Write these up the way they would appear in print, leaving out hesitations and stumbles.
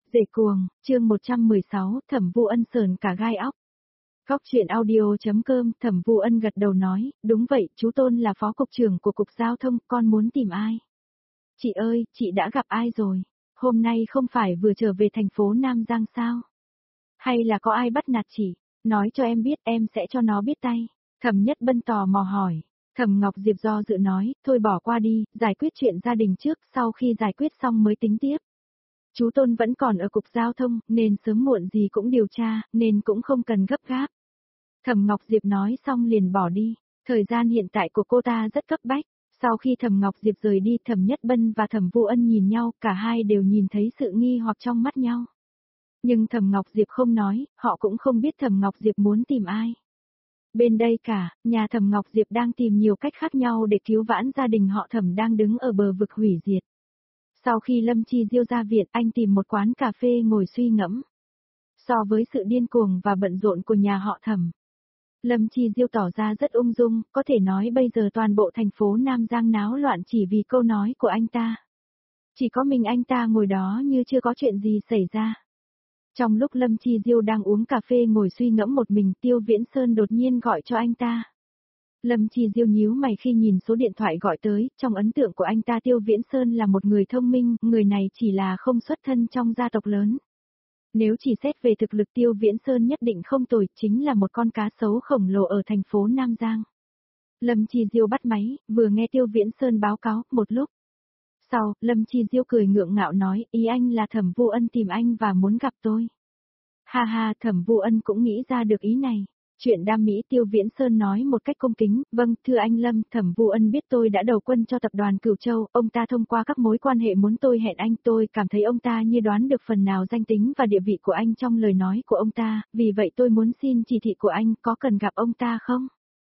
Dễ cuồng, chương 116, Thẩm Vu Ân sờn cả gai óc. Góc chuyện audio.com, Thẩm Vu Ân gật đầu nói, đúng vậy, chú Tôn là phó cục trưởng của cục giao thông, con muốn tìm ai? Chị ơi, chị đã gặp ai rồi? Hôm nay không phải vừa trở về thành phố Nam Giang sao? Hay là có ai bắt nạt chị? Nói cho em biết, em sẽ cho nó biết tay. Thẩm Nhất Bân tò mò hỏi. Thẩm Ngọc Diệp do dự nói, thôi bỏ qua đi, giải quyết chuyện gia đình trước, sau khi giải quyết xong mới tính tiếp. Chú Tôn vẫn còn ở cục giao thông, nên sớm muộn gì cũng điều tra, nên cũng không cần gấp gáp. Thẩm Ngọc Diệp nói xong liền bỏ đi, thời gian hiện tại của cô ta rất cấp bách. Sau khi Thẩm Ngọc Diệp rời đi, Thẩm Nhất Bân và Thẩm Vu Ân nhìn nhau, cả hai đều nhìn thấy sự nghi hoặc trong mắt nhau. Nhưng Thẩm Ngọc Diệp không nói, họ cũng không biết Thẩm Ngọc Diệp muốn tìm ai. Bên đây cả, nhà Thẩm Ngọc Diệp đang tìm nhiều cách khác nhau để cứu vãn gia đình họ Thẩm đang đứng ở bờ vực hủy diệt. Sau khi Lâm Chi Diêu ra viện, anh tìm một quán cà phê ngồi suy ngẫm. So với sự điên cuồng và bận rộn của nhà họ Thẩm, Lâm Chi Diêu tỏ ra rất ung dung, có thể nói bây giờ toàn bộ thành phố Nam Giang náo loạn chỉ vì câu nói của anh ta. Chỉ có mình anh ta ngồi đó như chưa có chuyện gì xảy ra. Trong lúc Lâm Chi Diêu đang uống cà phê ngồi suy ngẫm một mình, Tiêu Viễn Sơn đột nhiên gọi cho anh ta. Lâm Chi Diêu nhíu mày khi nhìn số điện thoại gọi tới, trong ấn tượng của anh ta Tiêu Viễn Sơn là một người thông minh, người này chỉ là không xuất thân trong gia tộc lớn. Nếu chỉ xét về thực lực Tiêu Viễn Sơn nhất định không tồi, chính là một con cá sấu khổng lồ ở thành phố Nam Giang. Lâm Chi Diêu bắt máy, vừa nghe Tiêu Viễn Sơn báo cáo, một lúc sau, Lâm Chi Diêu cười ngượng ngạo nói, ý anh là Thẩm Vu Ân tìm anh và muốn gặp tôi. Ha ha, Thẩm Vu Ân cũng nghĩ ra được ý này. Chuyện đam mỹ, Tiêu Viễn Sơn nói một cách cung kính, vâng, thưa anh Lâm, Thẩm Vu Ân biết tôi đã đầu quân cho tập đoàn Cửu Châu, ông ta thông qua các mối quan hệ muốn tôi hẹn anh, tôi cảm thấy ông ta như đoán được phần nào danh tính và địa vị của anh trong lời nói của ông ta, vì vậy tôi muốn xin chỉ thị của anh, có cần gặp ông ta không?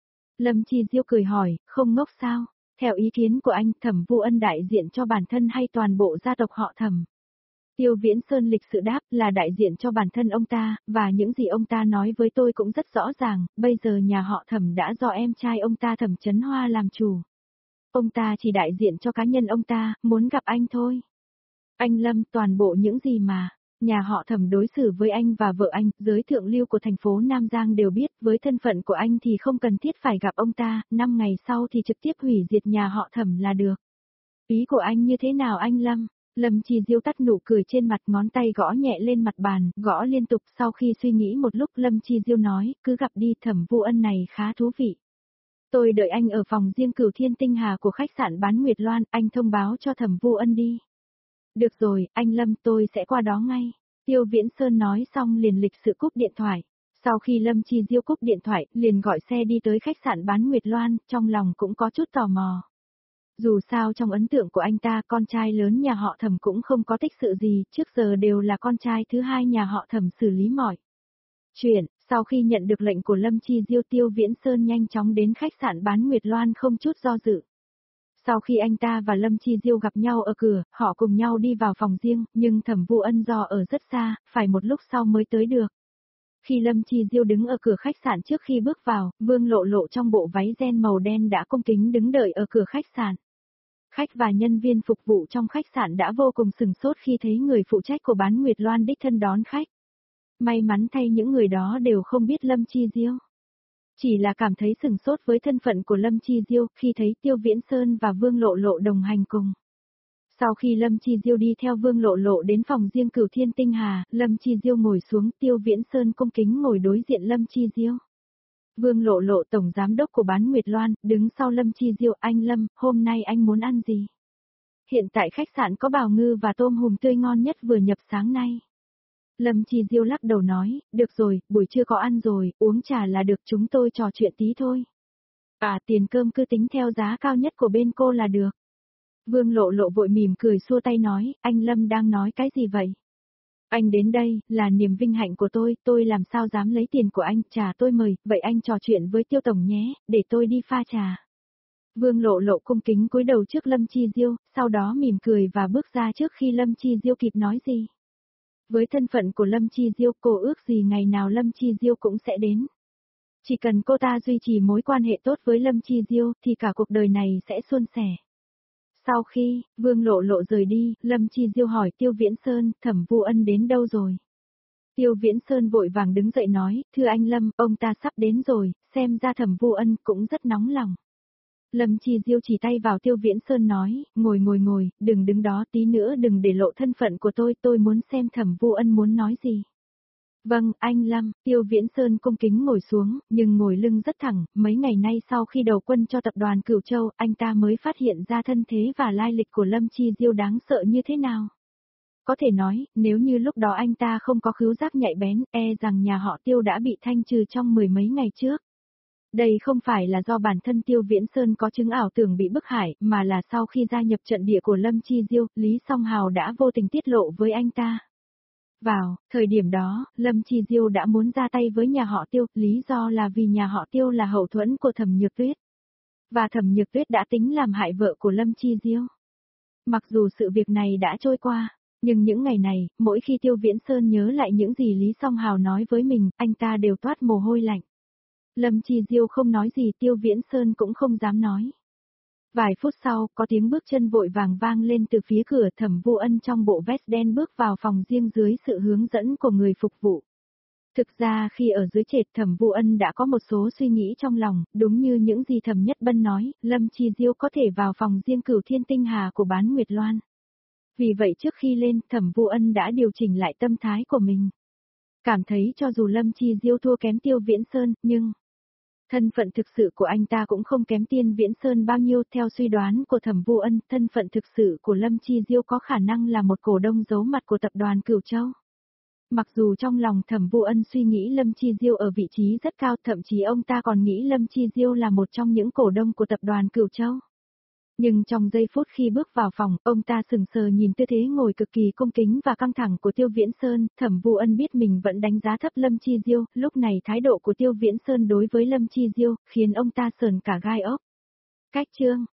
Lâm Chi Diêu cười hỏi, không ngốc sao? Theo ý kiến của anh, Thẩm Vu Ân đại diện cho bản thân hay toàn bộ gia tộc họ Thẩm? Tiêu Viễn Sơn lịch sự đáp là đại diện cho bản thân ông ta, và những gì ông ta nói với tôi cũng rất rõ ràng, bây giờ nhà họ Thẩm đã do em trai ông ta Thẩm Chấn Hoa làm chủ. Ông ta chỉ đại diện cho cá nhân ông ta, muốn gặp anh thôi. Anh Lâm, toàn bộ những gì mà nhà họ Thẩm đối xử với anh và vợ anh, giới thượng lưu của thành phố Nam Giang đều biết, với thân phận của anh thì không cần thiết phải gặp ông ta, 5 ngày sau thì trực tiếp hủy diệt nhà họ Thẩm là được. Ý của anh như thế nào anh Lâm? Lâm Chi Diêu tắt nụ cười trên mặt, ngón tay gõ nhẹ lên mặt bàn, gõ liên tục. Sau khi suy nghĩ một lúc, Lâm Chi Diêu nói, cứ gặp đi, Thẩm Vu Ân này khá thú vị. Tôi đợi anh ở phòng riêng Cửu Thiên Tinh Hà của khách sạn bán Nguyệt Loan, anh thông báo cho Thẩm Vu Ân đi. Được rồi, anh Lâm, tôi sẽ qua đó ngay. Tiêu Viễn Sơn nói xong liền lịch sự cúp điện thoại. Sau khi Lâm Chi Diêu cúp điện thoại, liền gọi xe đi tới khách sạn bán Nguyệt Loan, trong lòng cũng có chút tò mò. Dù sao trong ấn tượng của anh ta, con trai lớn nhà họ Thẩm cũng không có tích sự gì, trước giờ đều là con trai thứ hai nhà họ Thẩm xử lý mọi chuyện. Sau khi nhận được lệnh của Lâm Chi Diêu, Tiêu Viễn Sơn nhanh chóng đến khách sạn bán Nguyệt Loan không chút do dự. Sau khi anh ta và Lâm Chi Diêu gặp nhau ở cửa, họ cùng nhau đi vào phòng riêng, nhưng Thẩm Vu Ân do ở rất xa, phải một lúc sau mới tới được. Khi Lâm Chi Diêu đứng ở cửa khách sạn trước khi bước vào, Vương Lộ Lộ trong bộ váy ren màu đen đã cung kính đứng đợi ở cửa khách sạn. Khách và nhân viên phục vụ trong khách sạn đã vô cùng sừng sốt khi thấy người phụ trách của bán Nguyệt Loan đích thân đón khách. May mắn thay những người đó đều không biết Lâm Chi Diêu. Chỉ là cảm thấy sừng sốt với thân phận của Lâm Chi Diêu khi thấy Tiêu Viễn Sơn và Vương Lộ Lộ đồng hành cùng. Sau khi Lâm Chi Diêu đi theo Vương Lộ Lộ đến phòng riêng Cửu Thiên Tinh Hà, Lâm Chi Diêu ngồi xuống, Tiêu Viễn Sơn cung kính ngồi đối diện Lâm Chi Diêu. Vương Lộ Lộ tổng giám đốc của bán Nguyệt Loan, đứng sau Lâm Chi Diêu, anh Lâm, hôm nay anh muốn ăn gì? Hiện tại khách sạn có bào ngư và tôm hùm tươi ngon nhất vừa nhập sáng nay. Lâm Chi Diêu lắc đầu nói, được rồi, buổi trưa có ăn rồi, uống trà là được, chúng tôi trò chuyện tí thôi. À, tiền cơm cứ tính theo giá cao nhất của bên cô là được. Vương Lộ Lộ vội mỉm cười xua tay nói, anh Lâm đang nói cái gì vậy? Anh đến đây, là niềm vinh hạnh của tôi làm sao dám lấy tiền của anh, trà tôi mời, vậy anh trò chuyện với Tiêu Tổng nhé, để tôi đi pha trà. Vương Lộ Lộ cung kính cúi đầu trước Lâm Chi Diêu, sau đó mỉm cười và bước ra trước khi Lâm Chi Diêu kịp nói gì. Với thân phận của Lâm Chi Diêu, cô ước gì ngày nào Lâm Chi Diêu cũng sẽ đến. Chỉ cần cô ta duy trì mối quan hệ tốt với Lâm Chi Diêu, thì cả cuộc đời này sẽ suôn sẻ. Sau khi, Vương Lộ Lộ rời đi, Lâm Chi Diêu hỏi Tiêu Viễn Sơn, Thẩm Vu Ân đến đâu rồi? Tiêu Viễn Sơn vội vàng đứng dậy nói, thưa anh Lâm, ông ta sắp đến rồi, xem ra Thẩm Vu Ân cũng rất nóng lòng. Lâm Chi Diêu chỉ tay vào Tiêu Viễn Sơn nói, ngồi, đừng đứng đó tí nữa đừng để lộ thân phận của tôi muốn xem Thẩm Vu Ân muốn nói gì. Vâng, anh Lâm, Tiêu Viễn Sơn cung kính ngồi xuống, nhưng ngồi lưng rất thẳng, mấy ngày nay sau khi đầu quân cho tập đoàn Cửu Châu, anh ta mới phát hiện ra thân thế và lai lịch của Lâm Chi Diêu đáng sợ như thế nào. Có thể nói, nếu như lúc đó anh ta không có khứu giác nhạy bén, e rằng nhà họ Tiêu đã bị thanh trừ trong mười mấy ngày trước. Đây không phải là do bản thân Tiêu Viễn Sơn có chứng ảo tưởng bị bức hại, mà là sau khi gia nhập trận địa của Lâm Chi Diêu, Lý Song Hào đã vô tình tiết lộ với anh ta. Vào thời điểm đó, Lâm Chi Diêu đã muốn ra tay với nhà họ Tiêu, lý do là vì nhà họ Tiêu là hậu thuẫn của Thẩm Nhược Tuyết. Và Thẩm Nhược Tuyết đã tính làm hại vợ của Lâm Chi Diêu. Mặc dù sự việc này đã trôi qua, nhưng những ngày này, mỗi khi Tiêu Viễn Sơn nhớ lại những gì Lý Song Hào nói với mình, anh ta đều toát mồ hôi lạnh. Lâm Chi Diêu không nói gì, Tiêu Viễn Sơn cũng không dám nói. Vài phút sau, có tiếng bước chân vội vàng vang lên từ phía cửa. Thẩm Vu Ân trong bộ vest đen bước vào phòng riêng dưới sự hướng dẫn của người phục vụ. Thực ra khi ở dưới trệt, Thẩm Vu Ân đã có một số suy nghĩ trong lòng, đúng như những gì Thẩm Nhất Bân nói, Lâm Chi Diêu có thể vào phòng riêng Cửu Thiên Tinh Hà của Bán Nguyệt Loan. Vì vậy trước khi lên, Thẩm Vu Ân đã điều chỉnh lại tâm thái của mình. Cảm thấy cho dù Lâm Chi Diêu thua kém Tiêu Viễn Sơn, nhưng thân phận thực sự của anh ta cũng không kém Tiên Viễn Sơn bao nhiêu. Theo suy đoán của Thẩm Vu Ân, thân phận thực sự của Lâm Chi Diêu có khả năng là một cổ đông giấu mặt của tập đoàn Cửu Châu. Mặc dù trong lòng Thẩm Vu Ân suy nghĩ Lâm Chi Diêu ở vị trí rất cao, thậm chí ông ta còn nghĩ Lâm Chi Diêu là một trong những cổ đông của tập đoàn Cửu Châu. Nhưng trong giây phút khi bước vào phòng, ông ta sừng sờ nhìn tư thế ngồi cực kỳ cung kính và căng thẳng của Tiêu Viễn Sơn. Thẩm Vu Ân biết mình vẫn đánh giá thấp Lâm Chi Diêu, lúc này thái độ của Tiêu Viễn Sơn đối với Lâm Chi Diêu khiến ông ta sờn cả gai ốc. Cách chương